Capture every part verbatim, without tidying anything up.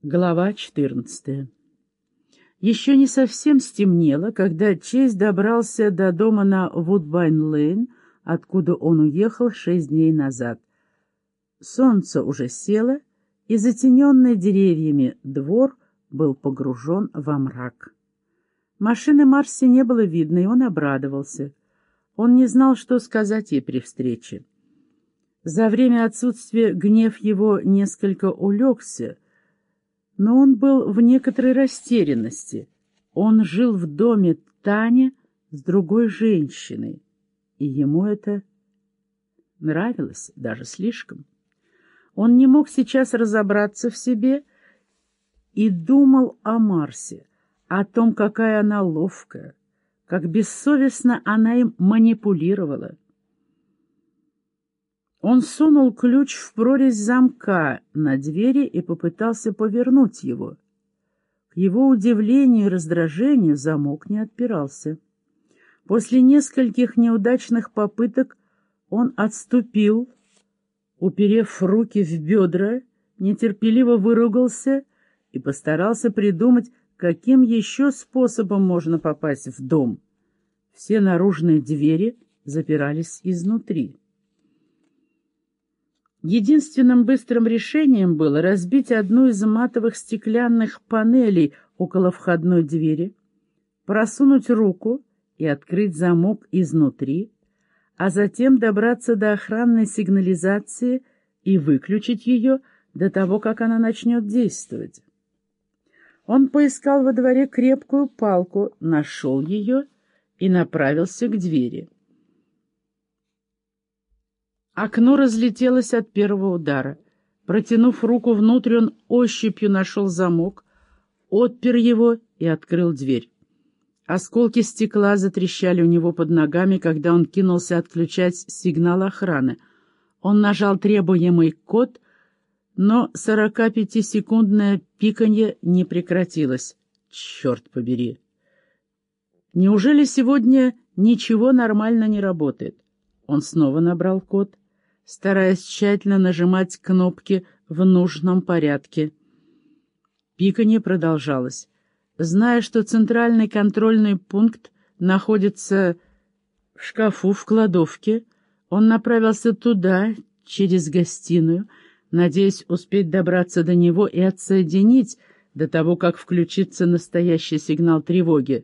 Глава четырнадцатая. Еще не совсем стемнело, когда Чейз добрался до дома на Вудбайн-Лейн, откуда он уехал шесть дней назад. Солнце уже село, и затененный деревьями двор был погружен во мрак. Машины Марси не было видно, и он обрадовался. Он не знал, что сказать ей при встрече. За время отсутствия гнев его несколько улегся, но он был в некоторой растерянности. Он жил в доме Тани с другой женщиной, и ему это нравилось даже слишком. Он не мог сейчас разобраться в себе и думал о Марсе, о том, какая она ловкая, как бессовестно она им манипулировала. Он сунул ключ в прорезь замка на двери и попытался повернуть его. К его удивлению и раздражению замок не отпирался. После нескольких неудачных попыток он отступил, уперев руки в бедра, нетерпеливо выругался и постарался придумать, каким еще способом можно попасть в дом. Все наружные двери запирались изнутри. Единственным быстрым решением было разбить одну из матовых стеклянных панелей около входной двери, просунуть руку и открыть замок изнутри, а затем добраться до охранной сигнализации и выключить ее до того, как она начнет действовать. Он поискал во дворе крепкую палку, нашел ее и направился к двери. Окно разлетелось от первого удара. Протянув руку внутрь, он ощупью нашел замок, отпер его и открыл дверь. Осколки стекла затрещали у него под ногами, когда он кинулся отключать сигнал охраны. Он нажал требуемый код, но сорокапятисекундное пиканье не прекратилось. Черт побери! Неужели сегодня ничего нормально не работает? Он снова набрал код, стараясь тщательно нажимать кнопки в нужном порядке. Пиканье продолжалось. Зная, что центральный контрольный пункт находится в шкафу в кладовке, он направился туда, через гостиную, надеясь успеть добраться до него и отсоединить до того, как включится настоящий сигнал тревоги.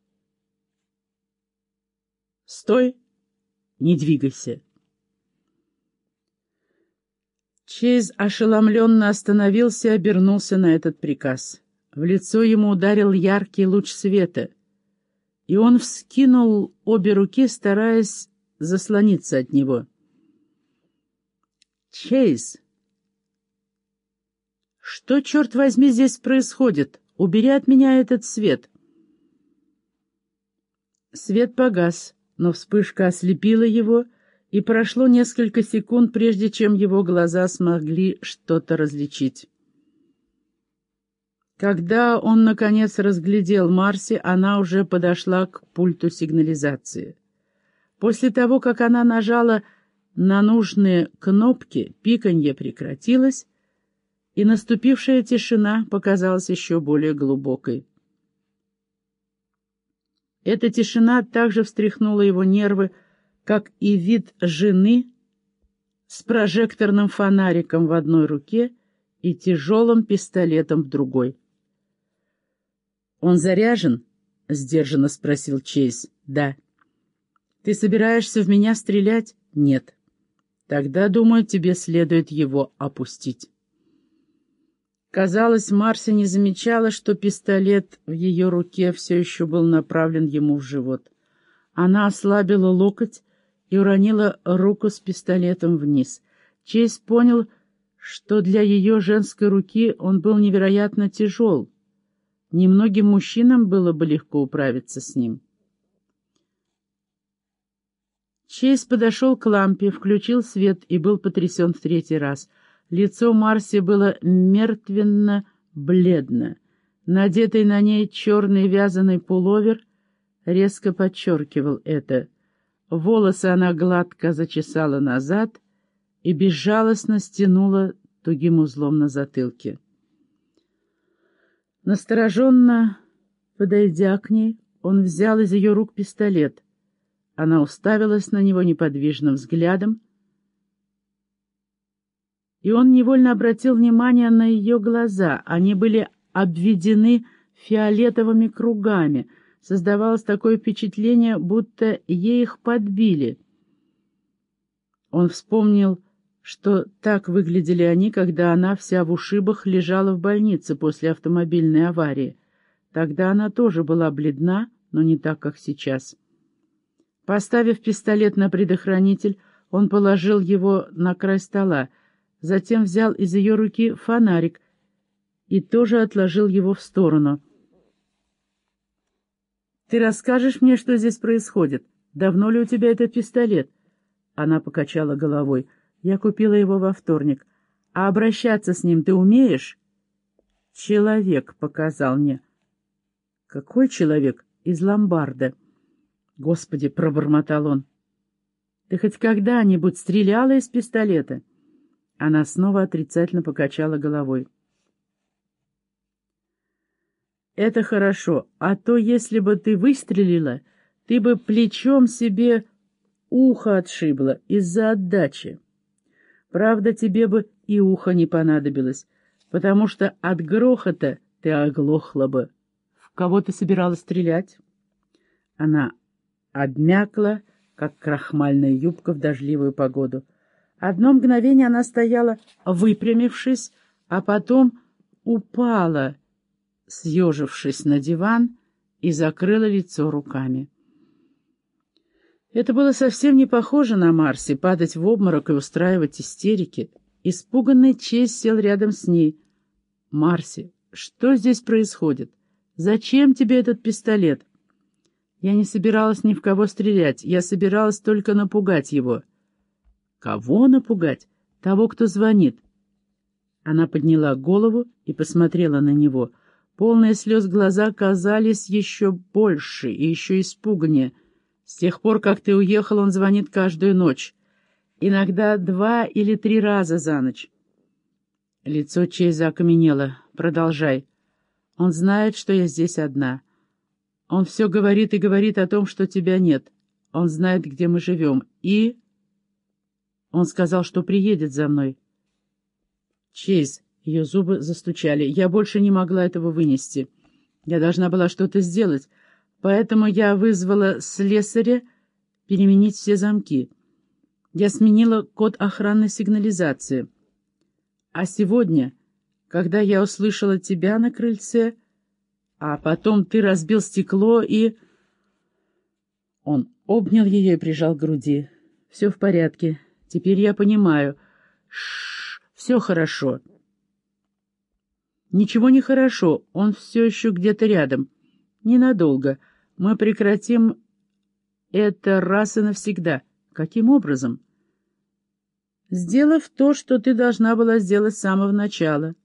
«Стой! Не двигайся!» Чейз ошеломленно остановился и обернулся на этот приказ. В лицо ему ударил яркий луч света, и он вскинул обе руки, стараясь заслониться от него. «Чейз! Что, черт возьми, здесь происходит? Убери от меня этот свет!» Свет погас, но вспышка ослепила его, и прошло несколько секунд, прежде чем его глаза смогли что-то различить. Когда он, наконец, разглядел Марси, она уже подошла к пульту сигнализации. После того, как она нажала на нужные кнопки, пиканье прекратилось, и наступившая тишина показалась еще более глубокой. Эта тишина также встряхнула его нервы, как и вид жены с прожекторным фонариком в одной руке и тяжелым пистолетом в другой. «Он заряжен?» — сдержанно спросил Чейз. «Да». «Ты собираешься в меня стрелять?» «Нет». «Тогда, думаю, тебе следует его опустить». Казалось, Марси не замечала, что пистолет в ее руке все еще был направлен ему в живот. Она ослабила локоть и уронила руку с пистолетом вниз. Чейз понял, что для ее женской руки он был невероятно тяжел. Немногим мужчинам было бы легко управиться с ним. Чейз подошел к лампе, включил свет и был потрясен в третий раз. Лицо Марси было мертвенно-бледно. Надетый на ней черный вязаный пуловер резко подчеркивал это. Волосы она гладко зачесала назад и безжалостно стянула тугим узлом на затылке. Настороженно подойдя к ней, он взял из ее рук пистолет. Она уставилась на него неподвижным взглядом, и он невольно обратил внимание на ее глаза. Они были обведены фиолетовыми кругами. Создавалось такое впечатление, будто ей их подбили. Он вспомнил, что так выглядели они, когда она вся в ушибах лежала в больнице после автомобильной аварии. Тогда она тоже была бледна, но не так, как сейчас. Поставив пистолет на предохранитель, он положил его на край стола, затем взял из ее руки фонарик и тоже отложил его в сторону. «Ты расскажешь мне, что здесь происходит? Давно ли у тебя этот пистолет?» Она покачала головой. «Я купила его во вторник. А обращаться с ним ты умеешь?» «Человек показал мне». «Какой человек?» «Из ломбарда». «Господи!» — пробормотал он. «Ты хоть когда-нибудь стреляла из пистолета?» Она снова отрицательно покачала головой. «Это хорошо, а то если бы ты выстрелила, ты бы плечом себе ухо отшибла из-за отдачи. Правда, тебе бы и ухо не понадобилось, потому что от грохота ты оглохла бы. В кого ты собиралась стрелять?» Она обмякла, как крахмальная юбка в дождливую погоду. Одно мгновение она стояла, выпрямившись, а потом упала, съежившись на диван, и закрыла лицо руками. Это было совсем не похоже на Марси — падать в обморок и устраивать истерики. Испуганный Чейз сел рядом с ней. «Марси, что здесь происходит? Зачем тебе этот пистолет?» «Я не собиралась ни в кого стрелять. Я собиралась только напугать его». «Кого напугать?» «Того, кто звонит». Она подняла голову и посмотрела на него. Полные слез глаза казались еще больше и еще испуганнее. «С тех пор, как ты уехал, он звонит каждую ночь. Иногда два или три раза за ночь». Лицо Чейза окаменело. «Продолжай. Он знает, что я здесь одна. Он все говорит и говорит о том, что тебя нет. Он знает, где мы живем. И... он сказал, что приедет за мной». «Чейз», ее зубы застучали, — «я больше не могла этого вынести. Я должна была что-то сделать, поэтому я вызвала слесаря переменить все замки. Я сменила код охранной сигнализации. А сегодня, когда я услышала тебя на крыльце, а потом ты разбил стекло и...» Он обнял ее и прижал к груди. «Все в порядке. Теперь я понимаю. Шш, все хорошо». «Ничего не хорошо. Он все еще где-то рядом. Ненадолго. Мы прекратим это раз и навсегда». «Каким образом?» «Сделав то, что ты должна была сделать с самого начала.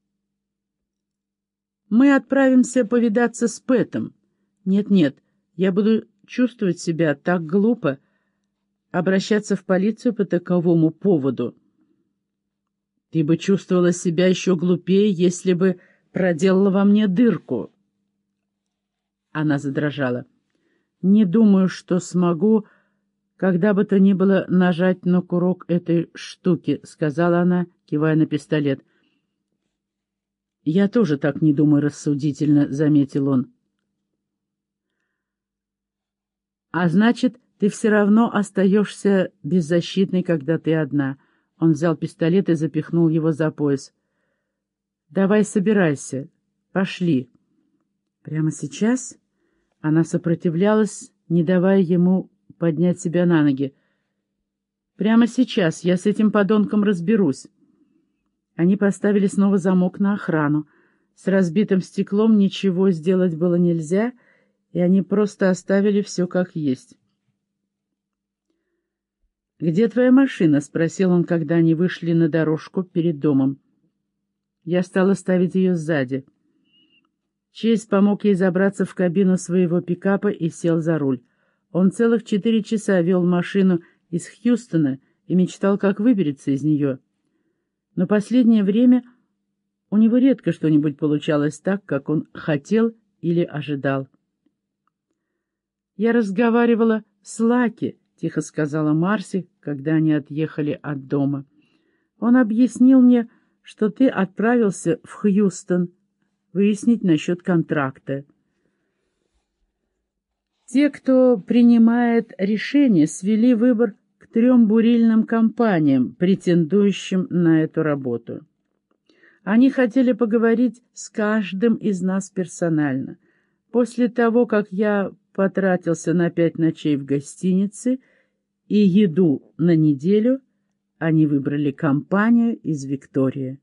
Мы отправимся повидаться с Пэтом. Нет-нет, я буду чувствовать себя так глупо, обращаться в полицию по таковому поводу. Ты бы чувствовала себя еще глупее, если бы проделала во мне дырку». Она задрожала. «Не думаю, что смогу, когда бы то ни было, нажать на курок этой штуки», — сказала она, кивая на пистолет. «Я тоже так не думаю рассудительно», — заметил он. «А значит, ты все равно остаешься беззащитной, когда ты одна». Он взял пистолет и запихнул его за пояс. «Давай собирайся. Пошли». «Прямо сейчас?» Она сопротивлялась, не давая ему поднять себя на ноги. «Прямо сейчас. Я с этим подонком разберусь». Они поставили снова замок на охрану. С разбитым стеклом ничего сделать было нельзя, и они просто оставили все как есть. «Где твоя машина?» — спросил он, когда они вышли на дорожку перед домом. Я стала ставить ее сзади. Чейз помог ей забраться в кабину своего пикапа и сел за руль. Он целых четыре часа вел машину из Хьюстона и мечтал, как выберется из нее. Но последнее время У него редко что-нибудь получалось так, как он хотел или ожидал. «Я разговаривала с Лаки», — тихо сказала Марси, когда они отъехали от дома. «Он объяснил мне, что ты отправился в Хьюстон выяснить насчет контракта. Те, кто принимает решение, свели выбор к трем бурильным компаниям, претендующим на эту работу. Они хотели поговорить с каждым из нас персонально. После того, как я потратился на пять ночей в гостинице и еду на неделю, они выбрали компанию из Виктории.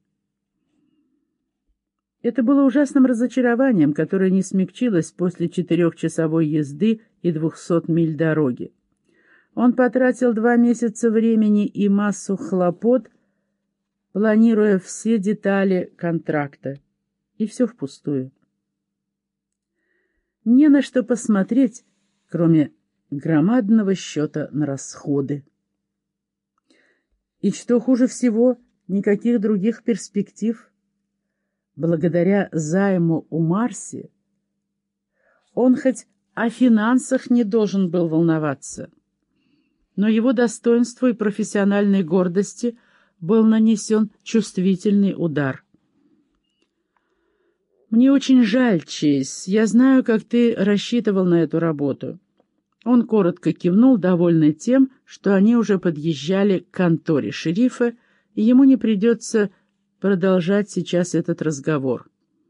Это было ужасным разочарованием, которое не смягчилось после четырехчасовой езды и двухсот миль дороги. Он потратил два месяца времени и массу хлопот, планируя все детали контракта, и все впустую. Не на что посмотреть, кроме громадного счета на расходы. И что хуже всего, никаких других перспектив. Благодаря займу у Марси он хоть о финансах не должен был волноваться, но его достоинству и профессиональной гордости был нанесен чувствительный удар. «Мне очень жаль, Чейз, я знаю, как ты рассчитывал на эту работу». Он коротко кивнул, довольный тем, что они уже подъезжали к конторе шерифа, и ему не придется продолжать сейчас этот разговор.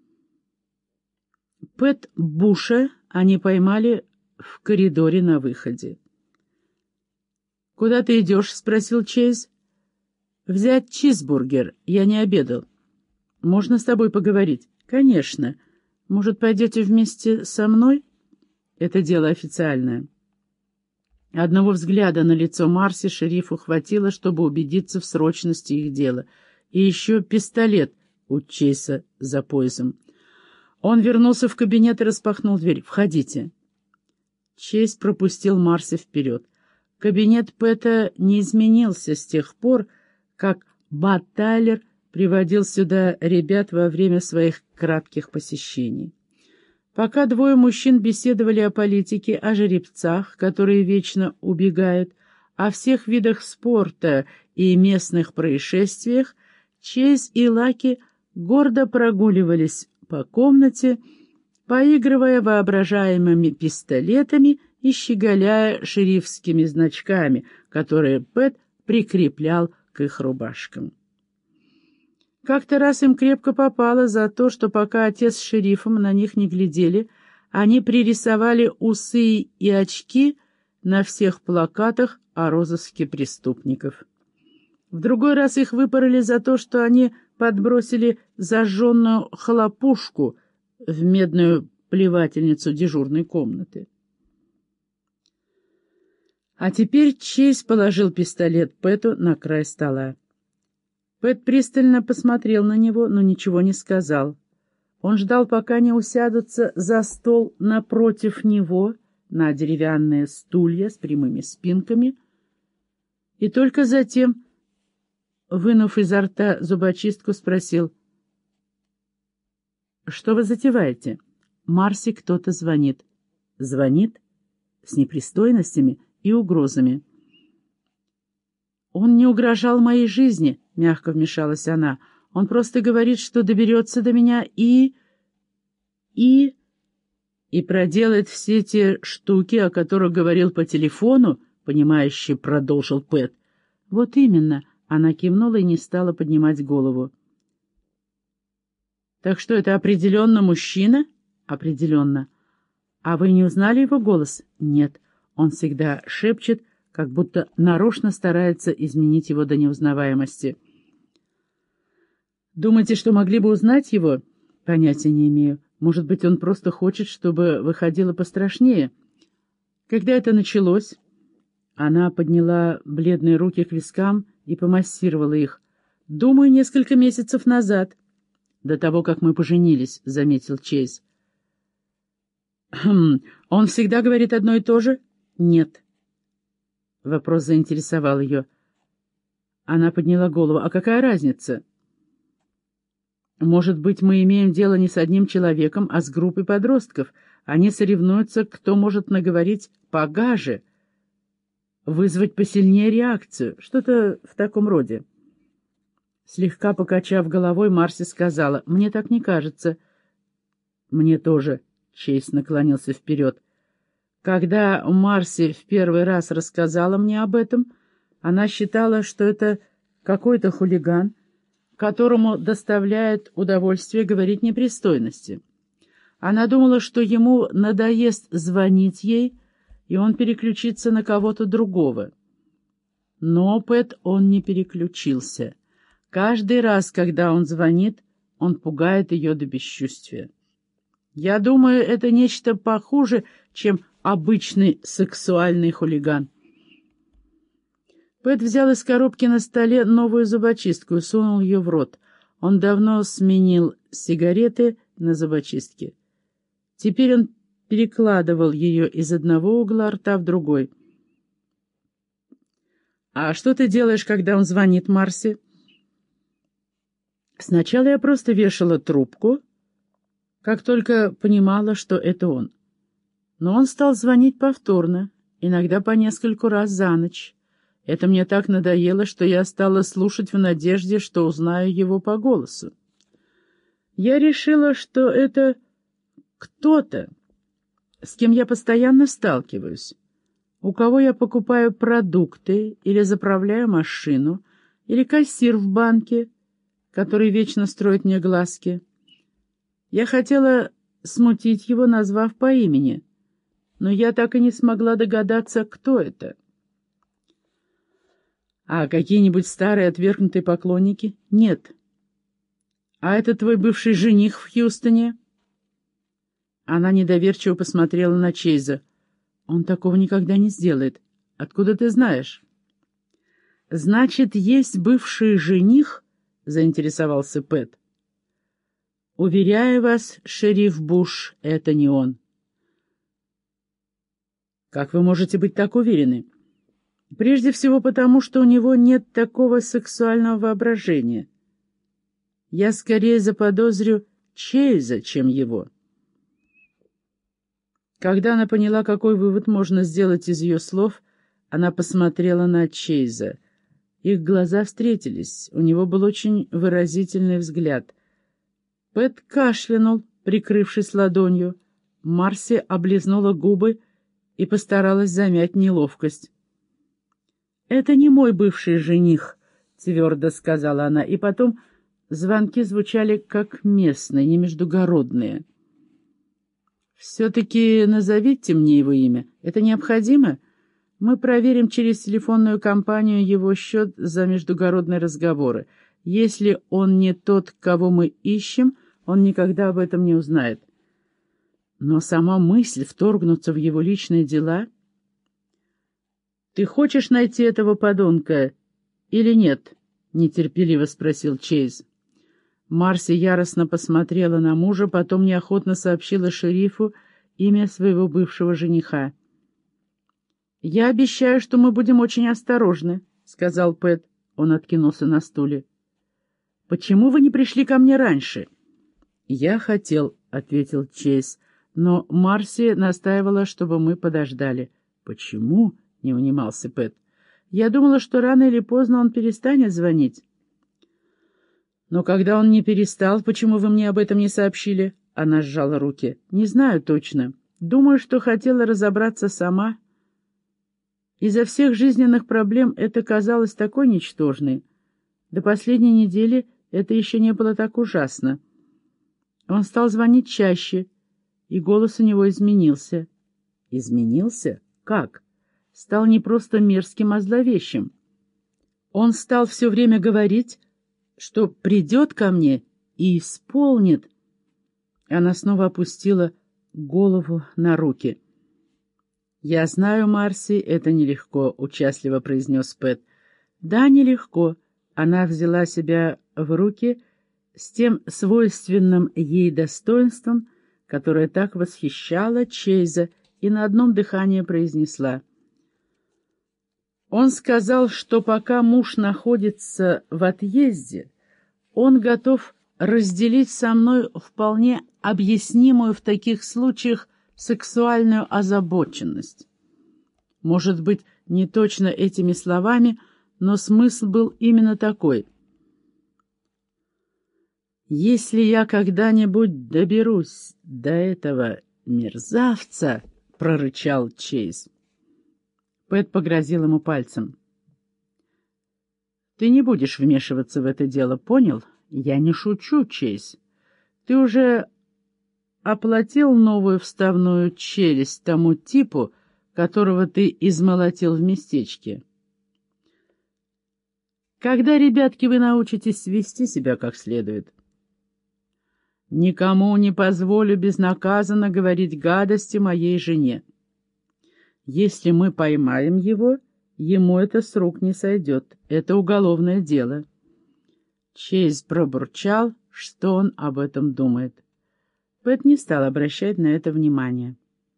Пэт Буша они поймали в коридоре на выходе. «Куда ты идешь?» — спросил Чейз. «Взять чизбургер. Я не обедал. Можно с тобой поговорить?» «Конечно. Может, пойдете вместе со мной?» «Это дело официальное». Одного взгляда на лицо Марси шерифу хватило, чтобы убедиться в срочности их дела. И еще пистолет у Чейза за поясом. Он вернулся в кабинет и распахнул дверь. «Входите». Чейз пропустил Марси вперед. Кабинет Пэта не изменился с тех пор, как Бат Тайлер приводил сюда ребят во время своих кратких посещений. Пока двое мужчин беседовали о политике, о жеребцах, которые вечно убегают, о всех видах спорта и местных происшествиях, Чейз и Лаки гордо прогуливались по комнате, поигрывая воображаемыми пистолетами и щеголяя шерифскими значками, которые Пэт прикреплял к их рубашкам. Как-то раз им крепко попало за то, что пока отец с шерифом на них не глядели, они пририсовали усы и очки на всех плакатах о розыске преступников. В другой раз их выпороли за то, что они подбросили зажженную хлопушку в медную плевательницу дежурной комнаты. А теперь Чейз положил пистолет Пэту на край стола. Пэт пристально посмотрел на него, но ничего не сказал. Он ждал, пока не усядутся за стол напротив него, на деревянные стулья с прямыми спинками, и только затем, вынув изо рта зубочистку, спросил: «Что вы затеваете?» Марси кто-то звонит. Звонит с непристойностями и угрозами. «Он не угрожал моей жизни», — мягко вмешалась она. «Он просто говорит, что доберется до меня и... и... и проделает все те штуки, о которых говорил по телефону», — понимающе продолжил Пэт. «Вот именно», — она кивнула и не стала поднимать голову. «Так что это определенно мужчина?» «Определенно». «А вы не узнали его голос?» «Нет». Он всегда шепчет, как будто нарочно старается изменить его до неузнаваемости. «Думаете, что могли бы узнать его?» «Понятия не имею. Может быть, он просто хочет, чтобы выходило пострашнее». «Когда это началось?» Она подняла бледные руки к вискам и помассировала их. «Думаю, несколько месяцев назад». «До того, как мы поженились», — заметил Чейз. «Хм, он всегда говорит одно и то же?» «Нет». Вопрос заинтересовал ее. Она подняла голову. «А какая разница?» Может быть, мы имеем дело не с одним человеком, а с группой подростков. Они соревнуются, кто может наговорить погаже, вызвать посильнее реакцию, что-то в таком роде. Слегка покачав головой, Марси сказала: «Мне так не кажется». «Мне тоже», — Чейз наклонился вперед. «Когда Марси в первый раз рассказала мне об этом, она считала, что это какой-то хулиган, которому доставляет удовольствие говорить непристойности. Она думала, что ему надоест звонить ей, и он переключится на кого-то другого. Но Пэт он не переключился. Каждый раз, когда он звонит, он пугает ее до бесчувствия. Я думаю, это нечто похуже, чем обычный сексуальный хулиган». Пэт взял из коробки на столе новую зубочистку и сунул ее в рот. Он давно сменил сигареты на зубочистки. Теперь он перекладывал ее из одного угла рта в другой. «А что ты делаешь, когда он звонит, Марси?» «Сначала я просто вешала трубку, как только понимала, что это он. Но он стал звонить повторно, иногда по нескольку раз за ночь. Это мне так надоело, что я стала слушать в надежде, что узнаю его по голосу. Я решила, что это кто-то, с кем я постоянно сталкиваюсь, у кого я покупаю продукты или заправляю машину, или кассир в банке, который вечно строит мне глазки. Я хотела смутить его, назвав по имени, но я так и не смогла догадаться, кто это». «А какие-нибудь старые отвергнутые поклонники?» «Нет». «А это твой бывший жених в Хьюстоне?» Она недоверчиво посмотрела на Чейза. «Он такого никогда не сделает. Откуда ты знаешь?» «Значит, есть бывший жених?» — заинтересовался Пэт. «Уверяю вас, шериф Буш, это не он». «Как вы можете быть так уверены?» «Прежде всего потому, что у него нет такого сексуального воображения. Я скорее заподозрю Чейза, чем его». Когда она поняла, какой вывод можно сделать из ее слов, она посмотрела на Чейза. Их глаза встретились, у него был очень выразительный взгляд. Пэт кашлянул, прикрывшись ладонью. Марси облизнула губы и постаралась замять неловкость. «Это не мой бывший жених», — твердо сказала она, и потом звонки звучали как местные, не междугородные. «Все-таки назовите мне его имя. Это необходимо? Мы проверим через телефонную компанию его счет за междугородные разговоры. Если он не тот, кого мы ищем, он никогда об этом не узнает». Но сама мысль вторгнуться в его личные дела... «Ты хочешь найти этого подонка или нет?» — нетерпеливо спросил Чейз. Марси яростно посмотрела на мужа, потом неохотно сообщила шерифу имя своего бывшего жениха. «Я обещаю, что мы будем очень осторожны», — сказал Пэт. Он откинулся на стуле. «Почему вы не пришли ко мне раньше?» «Я хотел», — ответил Чейз, но Марси настаивала, чтобы мы подождали. «Почему?» — не унимался Пэт. «Я думала, что рано или поздно он перестанет звонить». «Но когда он не перестал, почему вы мне об этом не сообщили?» Она сжала руки. «Не знаю точно. Думаю, что хотела разобраться сама. Из-за всех жизненных проблем это казалось такой ничтожной. До последней недели это еще не было так ужасно. Он стал звонить чаще, и голос у него изменился». «Изменился? Как?» «Стал не просто мерзким, а зловещим. Он стал все время говорить, что придет ко мне и исполнит». Она снова опустила голову на руки. «Я знаю, Марси, это нелегко», — участливо произнес Пэт. «Да, нелегко». Она взяла себя в руки с тем свойственным ей достоинством, которое так восхищало Чейза, и на одном дыхании произнесла: «Он сказал, что пока муж находится в отъезде, он готов разделить со мной вполне объяснимую в таких случаях сексуальную озабоченность. Может быть, не точно этими словами, но смысл был именно такой. «Если я когда-нибудь доберусь до этого мерзавца», — прорычал Чейз. Пэт погрозил ему пальцем. «Ты не будешь вмешиваться в это дело, понял? Я не шучу, Чейз. Ты уже оплатил новую вставную челюсть тому типу, которого ты измолотил в местечке. Когда, ребятки, вы научитесь вести себя как следует? Никому не позволю безнаказанно говорить гадости моей жене. Если мы поймаем его, ему это с рук не сойдет. Это уголовное дело». Чейз пробурчал, что он об этом думает. Пэт не стал обращать на это внимания.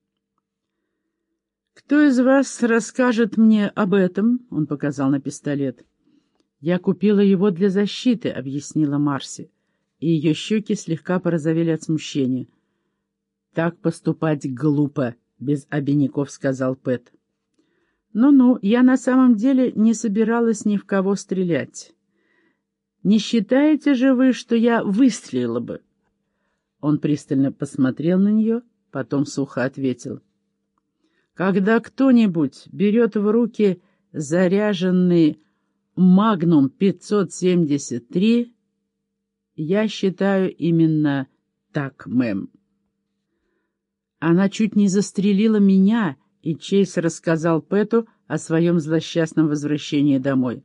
«Кто из вас расскажет мне об этом?» — он показал на пистолет. «Я купила его для защиты», — объяснила Марси, и ее щеки слегка порозовели от смущения. «Так поступать глупо», — без обиняков сказал Пэт. «Ну-ну, я на самом деле не собиралась ни в кого стрелять. Не считаете же вы, что я выстрелила бы?» Он пристально посмотрел на нее, потом сухо ответил. «Когда кто-нибудь берет в руки заряженный «Магнум пятьсот семьдесят три», я считаю именно так, мэм». Она чуть не застрелила меня, и Чейз рассказал Пэту о своем злосчастном возвращении домой.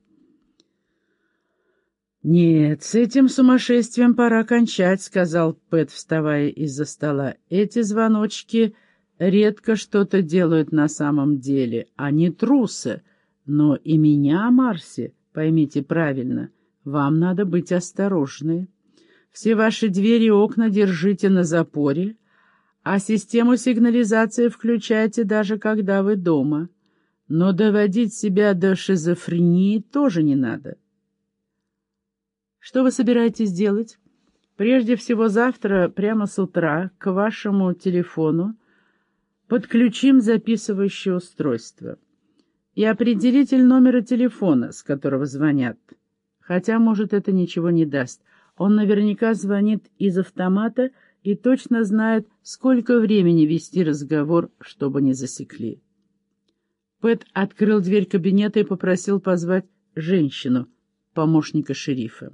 «Нет, с этим сумасшествием пора кончать», — сказал Пэт, вставая из-за стола. «Эти звоночки редко что-то делают на самом деле. Они трусы. Но и меня, Марси, поймите правильно, вам надо быть осторожной. Все ваши двери и окна держите на запоре, а систему сигнализации включайте даже когда вы дома. Но доводить себя до шизофрении тоже не надо». «Что вы собираетесь делать? Прежде всего завтра, прямо с утра, к вашему телефону подключим записывающее устройство и определитель номера телефона, с которого звонят. Хотя, может, это ничего не даст. Он наверняка звонит из автомата и точно знает, сколько времени вести разговор, чтобы не засекли». Пэт открыл дверь кабинета и попросил позвать женщину, помощника шерифа.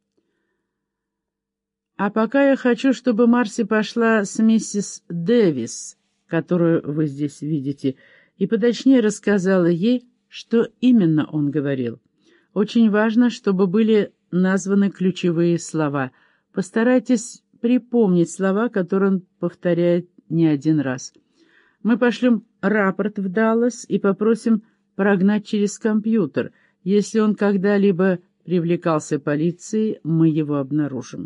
«А пока я хочу, чтобы Марси пошла с миссис Дэвис, которую вы здесь видите, и поточнее рассказала ей, что именно он говорил. Очень важно, чтобы были названы ключевые слова. Постарайтесь припомнить слова, которые он повторяет не один раз. Мы пошлем рапорт в Даллас и попросим прогнать через компьютер. Если он когда-либо привлекался полицией, мы его обнаружим».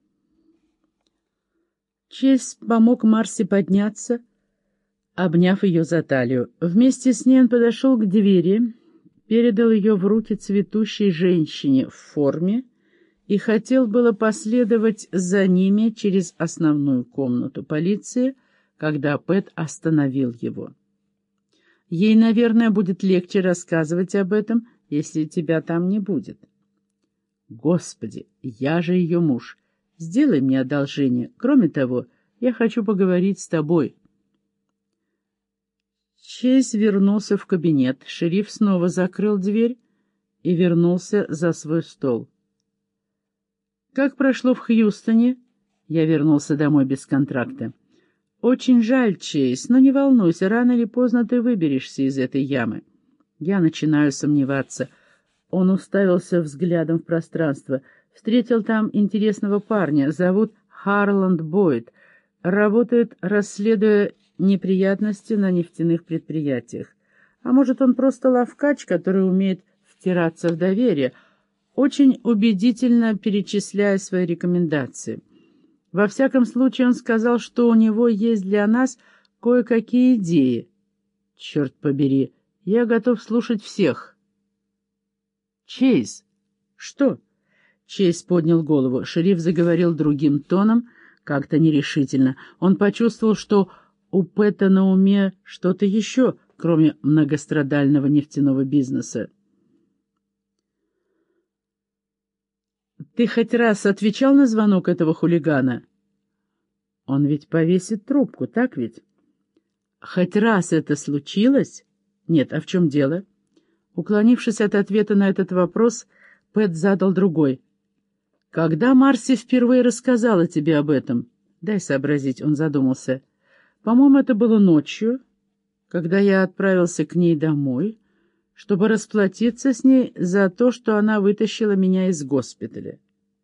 Чейз помог Марси подняться, обняв ее за талию. Вместе с ней он подошел к двери, передал ее в руки цветущей женщине в форме и хотел было последовать за ними через основную комнату полиции, когда Пэт остановил его. «Ей, наверное, будет легче рассказывать об этом, если тебя там не будет». «Господи, я же ее муж. Сделай мне одолжение. Кроме того, я хочу поговорить с тобой». Чейз вернулся в кабинет. Шериф снова закрыл дверь и вернулся за свой стол. «Как прошло в Хьюстоне?» Я вернулся домой без контракта. «Очень жаль, Чейз, но не волнуйся, рано или поздно ты выберешься из этой ямы». Я начинаю сомневаться. Он уставился взглядом в пространство. Встретил там интересного парня, зовут Харланд Бойд. Работает, расследуя неприятности на нефтяных предприятиях. А может, он просто ловкач, который умеет втираться в доверие, очень убедительно перечисляя свои рекомендации. Во всяком случае, он сказал, что у него есть для нас кое-какие идеи. Черт побери, я готов слушать всех. Чейз, что? Чейз поднял голову. Шериф заговорил другим тоном, как-то нерешительно. Он почувствовал, что у Пэта на уме что-то еще, кроме многострадального нефтяного бизнеса. «Ты хоть раз отвечал на звонок этого хулигана?» «Он ведь повесит трубку, так ведь?» «Хоть раз это случилось?» «Нет, а в чем дело?» Уклонившись от ответа на этот вопрос, Пэт задал другой. «Когда Марси впервые рассказала тебе об этом?» «Дай сообразить», — он задумался. «По-моему, это было ночью, когда я отправился к ней домой, чтобы расплатиться с ней за то, что она вытащила меня из госпиталя.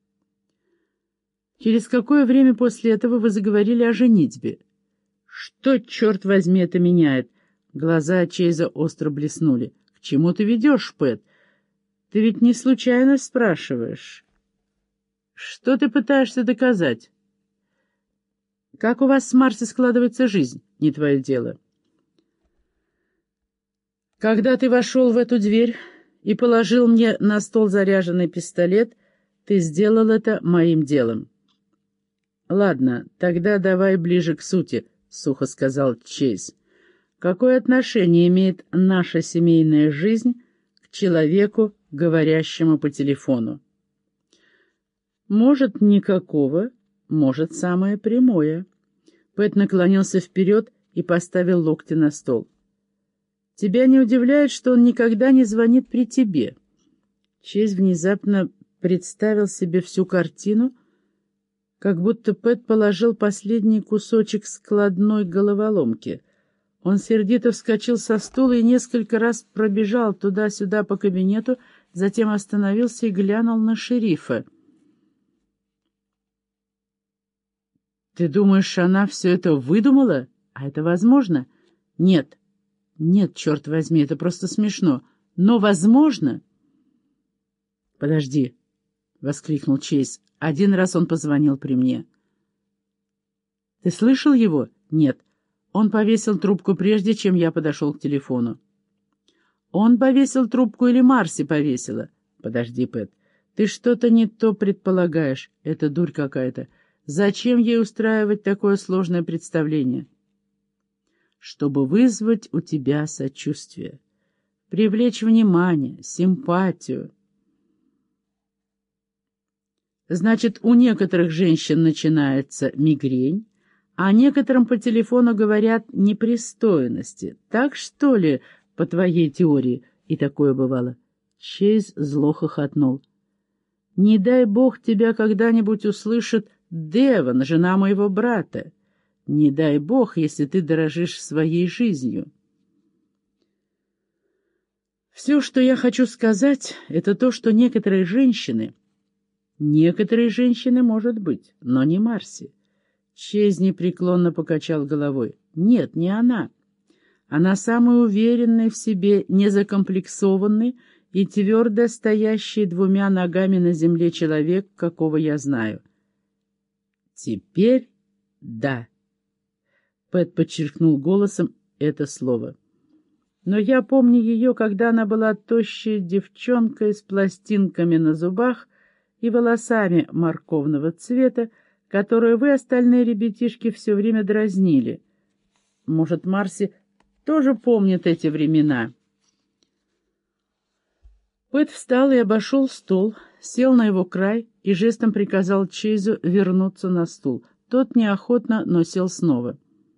Через какое время после этого вы заговорили о женитьбе?» «Что, черт возьми, это меняет?» Глаза Чейза остро блеснули. «К чему ты ведешь, Пэт? Ты ведь не случайно спрашиваешь. Что ты пытаешься доказать? Как у вас с Марси складывается жизнь? Не твое дело». «Когда ты вошел в эту дверь и положил мне на стол заряженный пистолет, ты сделал это моим делом». «Ладно, тогда давай ближе к сути», — сухо сказал Чейз. «Какое отношение имеет наша семейная жизнь к человеку, говорящему по телефону?» «Может, никакого, может, самое прямое». Пэт наклонился вперед и поставил локти на стол. «Тебя не удивляет, что он никогда не звонит при тебе?» Чейз внезапно представил себе всю картину, как будто Пэт положил последний кусочек складной головоломки. Он сердито вскочил со стула и несколько раз пробежал туда-сюда по кабинету, затем остановился и глянул на шерифа. «Ты думаешь, она все это выдумала? А это возможно?» «Нет. Нет, черт возьми, это просто смешно. Но возможно...» «Подожди», — воскликнул Чейз. «Один раз он позвонил при мне». «Ты слышал его?» «Нет. Он повесил трубку прежде, чем я подошел к телефону». «Он повесил трубку или Марси повесила?» «Подожди, Пэт, ты что-то не то предполагаешь. Это дурь какая-то. Зачем ей устраивать такое сложное представление?» «Чтобы вызвать у тебя сочувствие, привлечь внимание, симпатию». «Значит, у некоторых женщин начинается мигрень, а некоторым по телефону говорят непристойности. Так что ли, по твоей теории?» И такое бывало. Чейз зло хохотнул. «Не дай бог тебя когда-нибудь услышит Девон, жена моего брата. Не дай бог, если ты дорожишь своей жизнью». «Все, что я хочу сказать, это то, что некоторые женщины...» «Некоторые женщины, может быть, но не Марси». Чейз непреклонно покачал головой. «Нет, не она. Она самый уверенный в себе, незакомплексованный и твердо стоящий двумя ногами на земле человек, какого я знаю». «Теперь да». Пэт подчеркнул голосом это слово. «Но я помню ее, когда она была тощей девчонкой с пластинками на зубах и волосами морковного цвета, которую вы, остальные ребятишки, все время дразнили. Может, Марси тоже помнит эти времена?» Пэт встал и обошел стол, сел на его край и жестом приказал Чейзу вернуться на стул. Тот неохотно, но сел снова.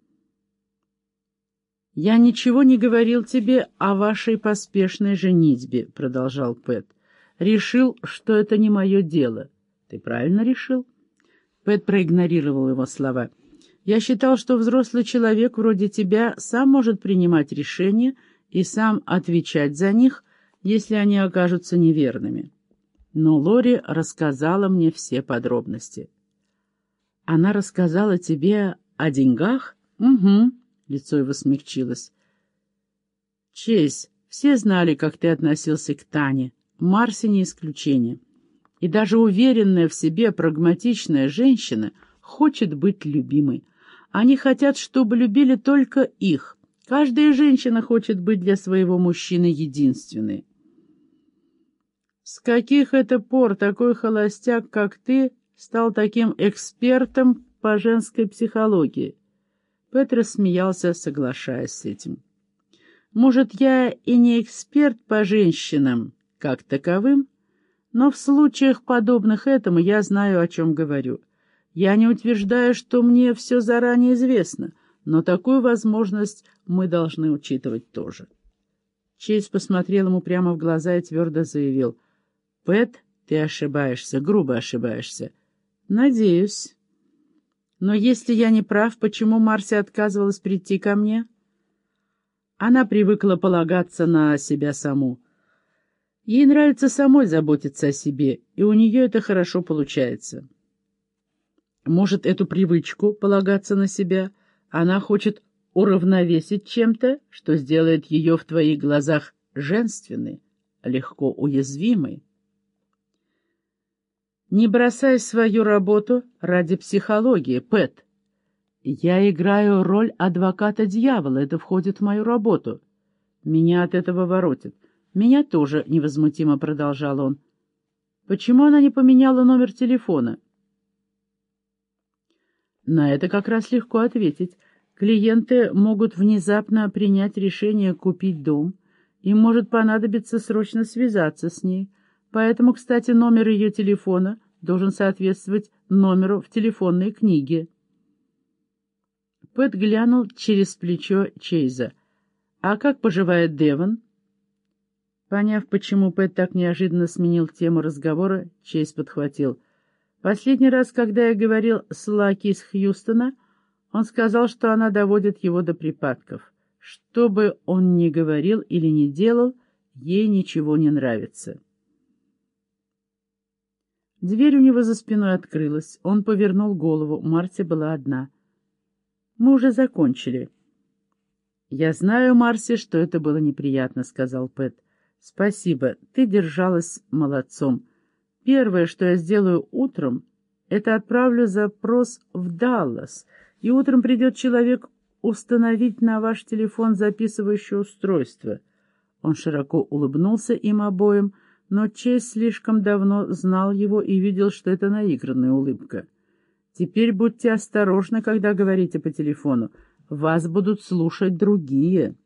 «Я ничего не говорил тебе о вашей поспешной женитьбе», — продолжал Пэт. «Решил, что это не мое дело». «Ты правильно решил?» Пэт проигнорировал его слова. «Я считал, что взрослый человек вроде тебя сам может принимать решения и сам отвечать за них, если они окажутся неверными». Но Лори рассказала мне все подробности. «Она рассказала тебе о деньгах?» «Угу», — лицо его смягчилось. «Чейз, все знали, как ты относился к Тане, Марси не исключение. И даже уверенная в себе прагматичная женщина хочет быть любимой. Они хотят, чтобы любили только их. Каждая женщина хочет быть для своего мужчины единственной». С каких это пор такой холостяк, как ты, стал таким экспертом по женской психологии? Пэт рассмеялся, соглашаясь с этим. Может, я и не эксперт по женщинам как таковым, но в случаях, подобных этому, я знаю, о чем говорю. Я не утверждаю, что мне все заранее известно, но такую возможность мы должны учитывать тоже. Чейз посмотрел ему прямо в глаза и твердо заявил: «Пэт, ты ошибаешься, грубо ошибаешься». «Надеюсь. Но если я не прав, почему Марси отказывалась прийти ко мне?» Она привыкла полагаться на себя саму. Ей нравится самой заботиться о себе, и у нее это хорошо получается. Может, эту привычку полагаться на себя она хочет уравновесить чем-то, что сделает ее в твоих глазах женственной, легко уязвимой. Не бросай свою работу ради психологии, Пэт. Я играю роль адвоката дьявола, это входит в мою работу. Меня от этого воротит. Меня тоже, невозмутимо продолжал он. Почему она не поменяла номер телефона? На это как раз легко ответить. Клиенты могут внезапно принять решение купить дом. Им может понадобиться срочно связаться с ней. Поэтому, кстати, номер ее телефона должен соответствовать номеру в телефонной книге. Пэт глянул через плечо Чейза. «А как поживает Девон?» Поняв, почему Пэт так неожиданно сменил тему разговора, Чейз подхватил. «Последний раз, когда я говорил с Лаки из Хьюстона, он сказал, что она доводит его до припадков. Что бы он ни говорил или ни делал, ей ничего не нравится». Дверь у него за спиной открылась. Он повернул голову. Марси была одна. «Мы уже закончили». «Я знаю, Марси, что это было неприятно», — сказал Пэт. «Спасибо, ты держалась молодцом. Первое, что я сделаю утром, это отправлю запрос в Даллас, и утром придет человек установить на ваш телефон записывающее устройство». Он широко улыбнулся им обоим, но Чейз слишком давно знал его и видел, что это наигранная улыбка. «Теперь будьте осторожны, когда говорите по телефону. Вас будут слушать другие».